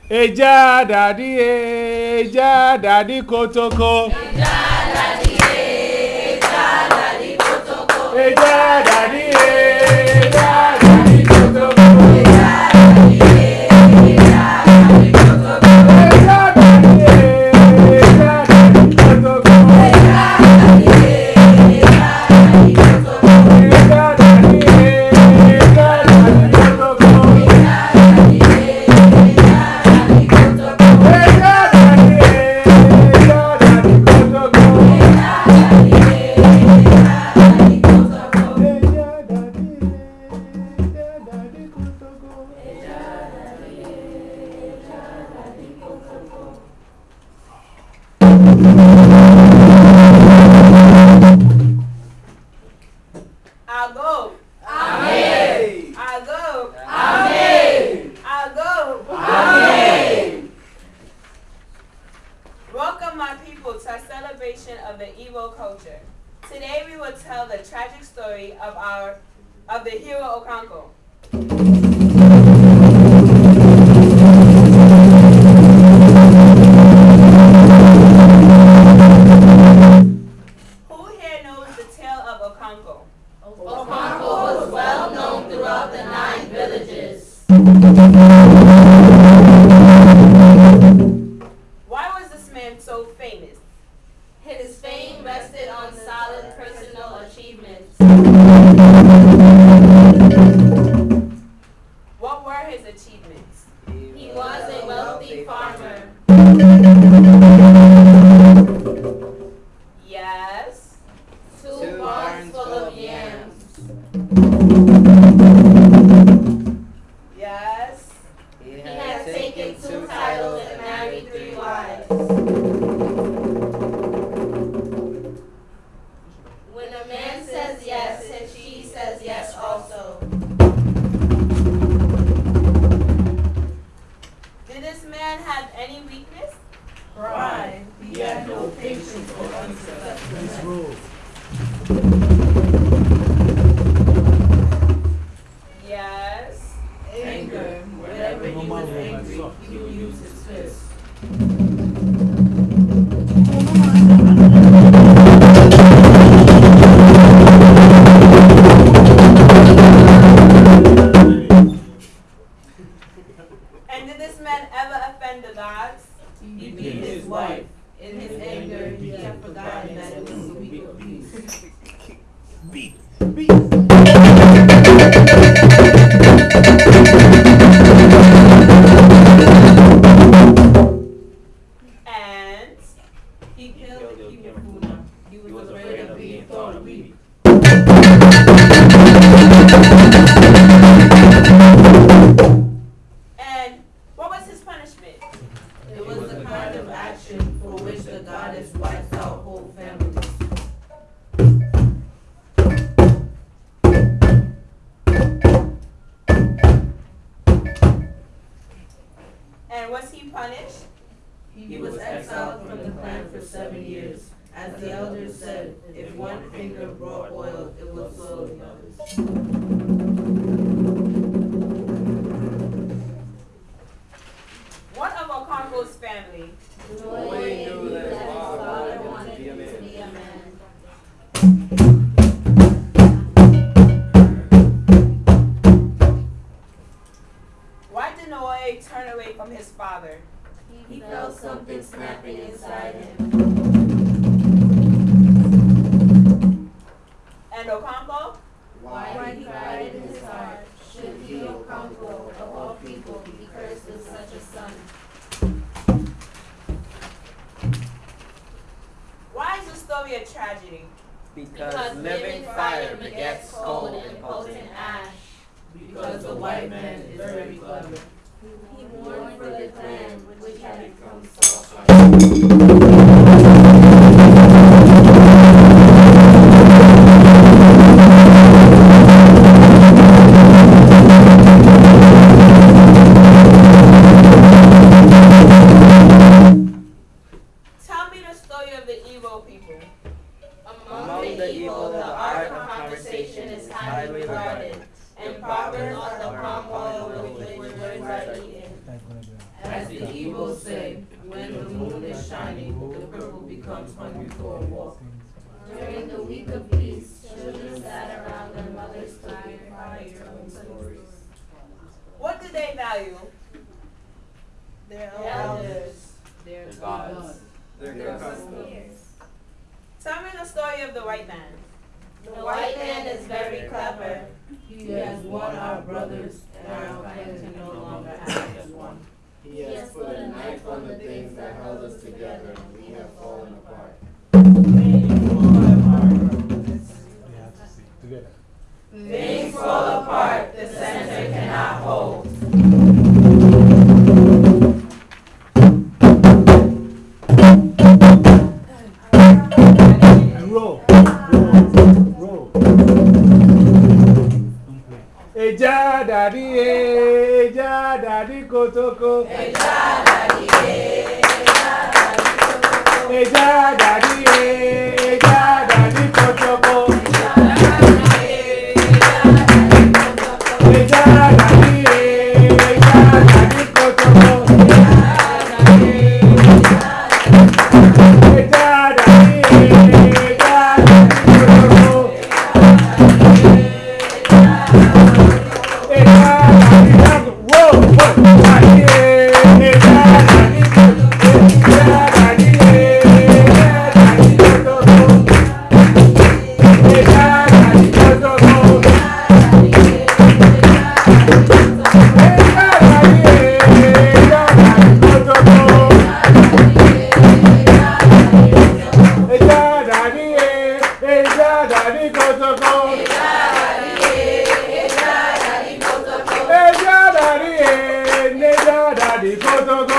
Eja daddy kotoko. Eja daddy Welcome, my people, to a celebration of the Igbo culture. Today we will tell the tragic story of the hero Okonkwo. Who here knows the tale of Okonkwo? Okonkwo was well known throughout the 9 villages. Why was this man so famous? His fame rested on solid personal achievements. What were his achievements? He was a wealthy farmer. Yes. 2 barns full of yams. Yes. He had taken 2 titles and married 3 wives. When a man says yes, and she says yes also. Did this man have any weakness? Pride. He had no patience for unsuccessful. Yes. Anger. Whenever he was angry, he would use his fist. And did this man ever offend the gods? He beat his wife. In his anger, he had forgotten that it was a week of peace. And He killed the king of Puna. He was afraid of being thought weak. and what was his punishment? It was a kind of action for which the goddess wipes out whole families. And was he punished? He was exiled from the clan for 7 years. As the elders said, if one finger brought oil, it would flow the others. What of Okonkwo's family? Joy knew that his father wanted him to be a man. Why did Noe turn away from his father? He felt something snapping inside him. And Okonkwo? Why he cried in his heart, should he, Okonkwo, of all people, be cursed with such a son? Why is the story a tragedy? Because living fire begets cold and potent ash. Because the white man is very clever. He mourned for the clan which had become so harsh. Tell me the story of the Igbo people. Among the Igbo, the art of conversation is highly regarded, and proverbs are the palm oil with which words are eaten. As the Igbo say, when the moon is shining, the cripple becomes hungry for a walk. During the week of peace, children sat around their mother's fire telling stories. What did they value? Their elders. Their gods. Their customs. Tell me the story of the white man. The white man is very clever. He has won our brothers, and our clan can no longer act as one. He has put a knife on the things that held us together, and we have fallen apart. Together. Things fall apart, the center cannot hold. And roll. Roll. Eja daddy kotoko. Eja daddy, Eja daddy kotoko. Eja daddy kotoko. Daddy,